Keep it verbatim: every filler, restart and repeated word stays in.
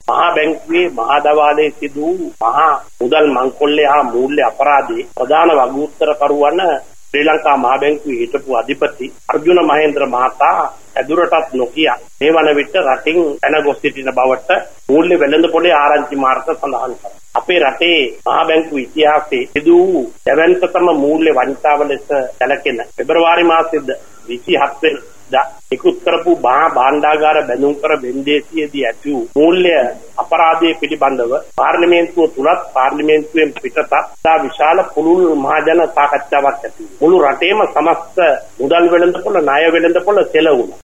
මහා බැංකුවේ මහා දවාලේ සිදු මහා මුදල් මංකොල්ලේ හා මූල්‍ය අපරාධයේ ප්‍රධාන වගඋත්තරකරුවන ශ්‍රී ලංකා මහා බැංකුවේ හිටපු අධිපති අර්ජුන මහේන්ද්‍ර මහතා ඇදුරටත් නොකිය මේ වන විට රටින් පැන ගොස් සිටින බවට මූල්‍ය වෙළඳපොලේ ආරංචි මාර්ග සඳහන් කරනවා. අපේ රටේ මහා බැංකුව ඉතිහාසයේ සිදු වූ දැවැන්තතම මූල්‍ය වංචාව ලෙස සැලකෙන පෙබරවාරි මාසයේ විසිහත් වෙනිදා නිකුත් කරපු මහා භාණ්ඩාගාර බැඳුම් කර වෙන්දේසියේදී ඇති වූ මූල්‍ය අපරාධයේ පිළිබඳව පාර්ලිමේන්තුව තුලත් පාර්ලිමේන්තුවෙන් පිටතත් තා විශාල පුළුල් මහජන සාකච්ඡාවක් ඇති වුණා. මුළු රටේම සමස්ත මුදල් වෙළඳපොළ ණය වෙළඳපොළ සෙලවුණා.